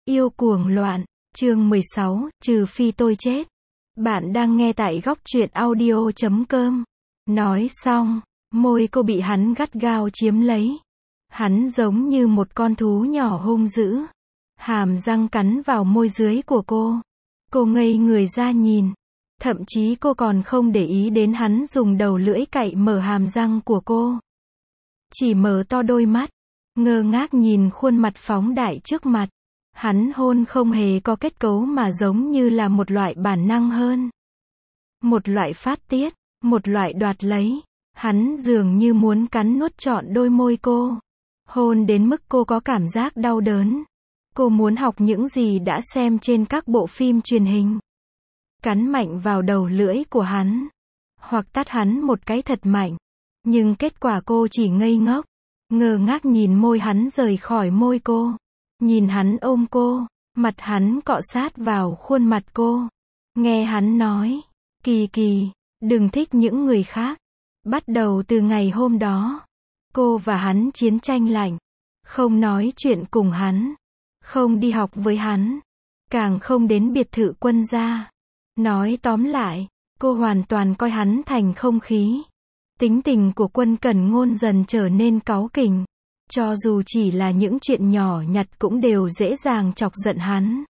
Yêu cuồng loạn, chương 16, trừ phi tôi chết. Bạn đang nghe tại góc truyện audio.com. Nói xong, môi cô bị hắn gắt gao chiếm lấy. Hắn giống như một con thú nhỏ hung dữ. Hàm răng cắn vào môi dưới của cô. Cô ngây người ra nhìn. Thậm chí cô còn không để ý đến hắn dùng đầu lưỡi cạy mở hàm răng của cô. Chỉ mở to đôi mắt, ngơ ngác nhìn khuôn mặt phóng đại trước mặt. Hắn hôn không hề có kết cấu mà giống như là một loại bản năng hơn. Một loại phát tiết, một loại đoạt lấy. Hắn dường như muốn cắn nuốt trọn đôi môi cô. Hôn đến mức cô có cảm giác đau đớn. Cô muốn học những gì đã xem trên các bộ phim truyền hình. Cắn mạnh vào đầu lưỡi của hắn. Hoặc tát hắn một cái thật mạnh. Nhưng kết quả cô chỉ ngây ngốc. Ngơ ngác nhìn môi hắn rời khỏi môi cô. Nhìn hắn ôm cô. Mặt hắn cọ sát vào khuôn mặt cô. Nghe hắn nói. Kỳ kỳ, đừng thích những người khác. Bắt đầu từ ngày hôm đó. Cô và hắn chiến tranh lạnh. Không nói chuyện cùng hắn. Không đi học với hắn. Càng không đến biệt thự quân gia. Nói tóm lại, cô hoàn toàn coi hắn thành không khí. Tính tình của Quân Cẩn Ngôn dần trở nên cáu kỉnh. Cho dù chỉ là những chuyện nhỏ nhặt cũng đều dễ dàng chọc giận hắn.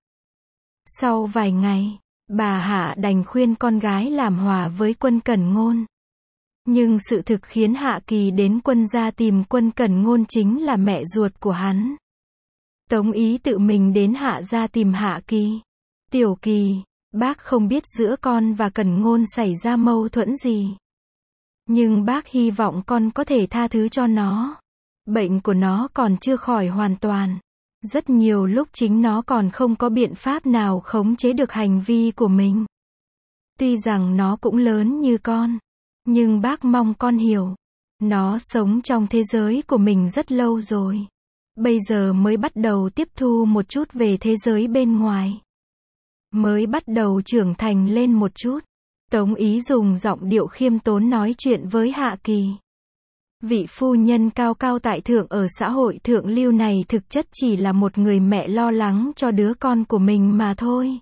Sau vài ngày, bà Hạ đành khuyên con gái làm hòa với Quân Cẩn Ngôn. Nhưng sự thực khiến Hạ Kỳ đến quân gia tìm Quân Cẩn Ngôn chính là mẹ ruột của hắn. Tống Ý tự mình đến Hạ gia tìm Hạ Kỳ. Tiểu Kỳ, bác không biết giữa con và Cẩn Ngôn xảy ra mâu thuẫn gì. Nhưng bác hy vọng con có thể tha thứ cho nó. Bệnh của nó còn chưa khỏi hoàn toàn. Rất nhiều lúc chính nó còn không có biện pháp nào khống chế được hành vi của mình. Tuy rằng nó cũng lớn như con. Nhưng bác mong con hiểu. Nó sống trong thế giới của mình rất lâu rồi. Bây giờ mới bắt đầu tiếp thu một chút về thế giới bên ngoài. Mới bắt đầu trưởng thành lên một chút. Tống Ý dùng giọng điệu khiêm tốn nói chuyện với Hạ Kỳ. Vị phu nhân cao cao tại thượng ở xã hội thượng lưu này thực chất chỉ là một người mẹ lo lắng cho đứa con của mình mà thôi.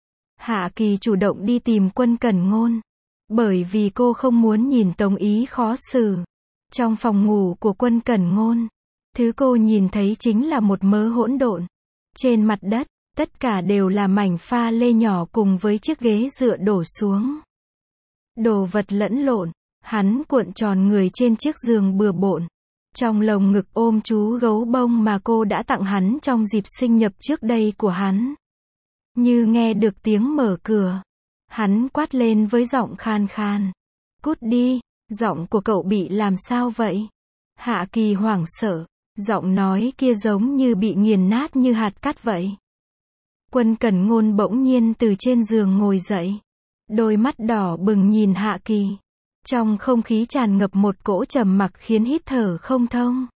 Hạ Kỳ chủ động đi tìm Quân Cẩn Ngôn. Bởi vì cô không muốn nhìn Tống Ý khó xử. Trong phòng ngủ của Quân Cẩn Ngôn, thứ cô nhìn thấy chính là một mớ hỗn độn. Trên mặt đất, tất cả đều là mảnh pha lê nhỏ cùng với chiếc ghế dựa đổ xuống. Đồ vật lẫn lộn. Hắn cuộn tròn người trên chiếc giường bừa bộn. Trong lồng ngực ôm chú gấu bông mà cô đã tặng hắn trong dịp sinh nhật trước đây của hắn. Như nghe được tiếng mở cửa. Hắn quát lên với giọng khan khan. Cút đi, giọng của cậu bị làm sao vậy? Hạ Kỳ hoảng sợ. Giọng nói kia giống như bị nghiền nát như hạt cát vậy. Quân Cẩn Ngôn bỗng nhiên từ trên giường ngồi dậy. Đôi mắt đỏ bừng nhìn Hạ Kỳ. Trong không khí tràn ngập một cỗ trầm mặc khiến hít thở không thông.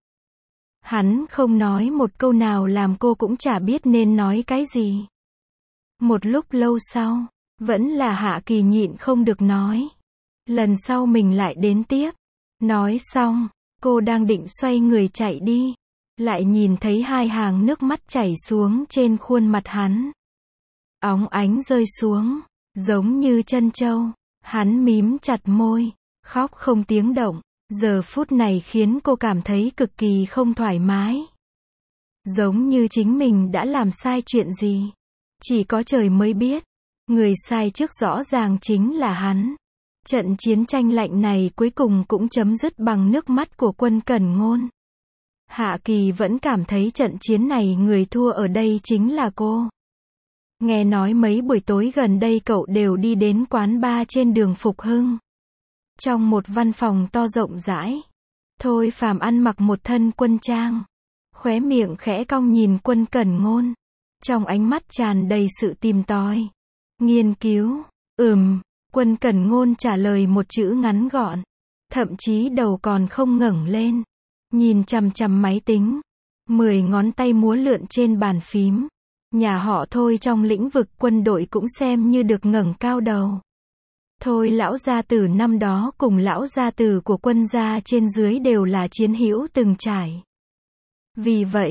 Hắn không nói một câu nào làm cô cũng chả biết nên nói cái gì. Một lúc lâu sau, vẫn là Hạ Kỳ nhịn không được nói. Lần sau mình lại đến tiếp. Nói xong, cô đang định xoay người chạy đi. Lại nhìn thấy hai hàng nước mắt chảy xuống trên khuôn mặt hắn. Óng ánh rơi xuống, giống như trân châu. Hắn mím chặt môi, khóc không tiếng động. Giờ phút này khiến cô cảm thấy cực kỳ không thoải mái. Giống như chính mình đã làm sai chuyện gì. Chỉ có trời mới biết. Người sai trước rõ ràng chính là hắn. Trận chiến tranh lạnh này cuối cùng cũng chấm dứt bằng nước mắt của Quân Cẩn Ngôn. Hạ Kỳ vẫn cảm thấy trận chiến này người thua ở đây chính là cô. Nghe nói mấy buổi tối gần đây cậu đều đi đến quán bar trên đường Phục Hưng. Trong một văn phòng to rộng rãi. Thôi Phàm ăn mặc một thân quân trang. Khóe miệng khẽ cong nhìn Quân Cẩn Ngôn. Trong ánh mắt tràn đầy sự tìm tòi. Nghiên cứu. Quân Cẩn Ngôn trả lời một chữ ngắn gọn. Thậm chí đầu còn không ngẩng lên. Nhìn chằm chằm máy tính. 10 ngón tay múa lượn trên bàn phím. Nhà họ Thôi trong lĩnh vực quân đội cũng xem như được ngẩng cao đầu. Thôi lão gia tử năm đó cùng lão gia tử của quân gia trên dưới đều là chiến hữu từng trải. Vì vậy,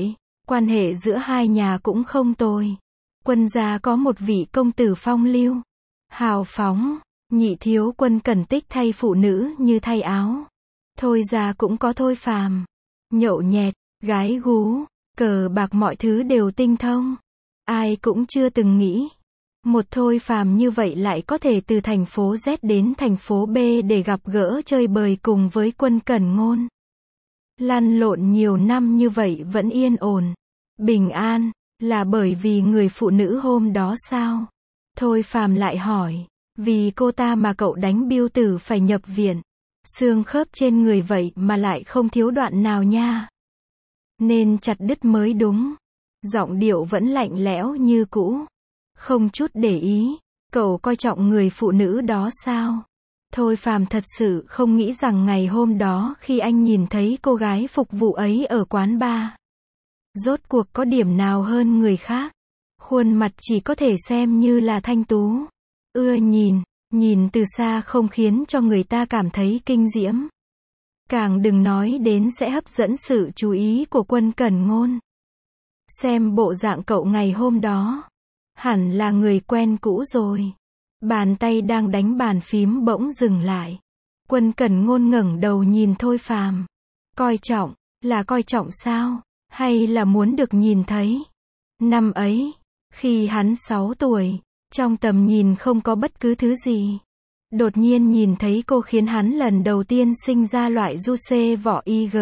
quan hệ giữa hai nhà cũng không tồi. Quân gia có một vị công tử phong lưu, hào phóng, nhị thiếu quân Cẩn Tích thay phụ nữ như thay áo. Thôi gia cũng có Thôi Phàm, nhậu nhẹt, gái gú, cờ bạc mọi thứ đều tinh thông. Ai cũng chưa từng nghĩ, một Thôi Phàm như vậy lại có thể từ thành phố Z đến thành phố B để gặp gỡ chơi bời cùng với quân Cẩn Ngôn. Lăn lộn nhiều năm như vậy vẫn yên ổn, bình an, là bởi vì người phụ nữ hôm đó sao? Thôi Phàm lại hỏi, vì cô ta mà cậu đánh Biêu Tử phải nhập viện. Xương khớp trên người vậy mà lại không thiếu đoạn nào nha. Nên chặt đứt mới đúng. Giọng điệu vẫn lạnh lẽo như cũ. Không chút để ý, cậu coi trọng người phụ nữ đó sao? Thôi Phàm thật sự không nghĩ rằng ngày hôm đó khi anh nhìn thấy cô gái phục vụ ấy ở quán bar, rốt cuộc có điểm nào hơn người khác. Khuôn mặt chỉ có thể xem như là thanh tú. Ưa nhìn, nhìn từ xa không khiến cho người ta cảm thấy kinh diễm. Càng đừng nói đến sẽ hấp dẫn sự chú ý của quân Cẩn Ngôn. Xem bộ dạng cậu ngày hôm đó, hẳn là người quen cũ rồi. Bàn tay đang đánh bàn phím bỗng dừng lại. Quân Cẩn Ngôn ngẩng đầu nhìn Thôi Phàm. Coi trọng, là coi trọng sao? Hay là muốn được nhìn thấy? Năm ấy, khi hắn 6 tuổi, trong tầm nhìn không có bất cứ thứ gì. Đột nhiên nhìn thấy cô khiến hắn lần đầu tiên sinh ra loại du xê vỏ IG.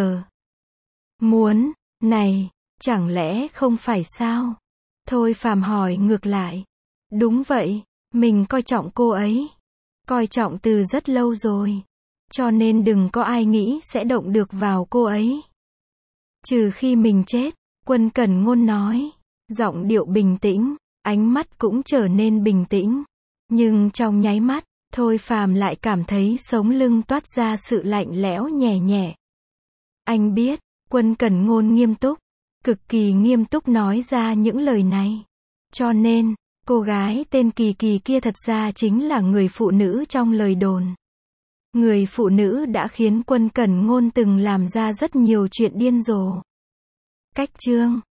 Muốn, này, chẳng lẽ không phải sao? Thôi Phàm hỏi ngược lại. Đúng vậy, mình coi trọng cô ấy. Coi trọng từ rất lâu rồi. Cho nên đừng có ai nghĩ sẽ động được vào cô ấy. Trừ khi mình chết, quân Cẩn Ngôn nói. Giọng điệu bình tĩnh, ánh mắt cũng trở nên bình tĩnh. Nhưng trong nháy mắt, Thôi Phàm lại cảm thấy sống lưng toát ra sự lạnh lẽo nhẹ nhẹ. Anh biết, quân Cẩn Ngôn nghiêm túc, cực kỳ nghiêm túc nói ra những lời này. Cho nên, cô gái tên Kỳ Kỳ kia thật ra chính là người phụ nữ trong lời đồn. Người phụ nữ đã khiến quân Cẩn Ngôn từng làm ra rất nhiều chuyện điên rồ. Cách chương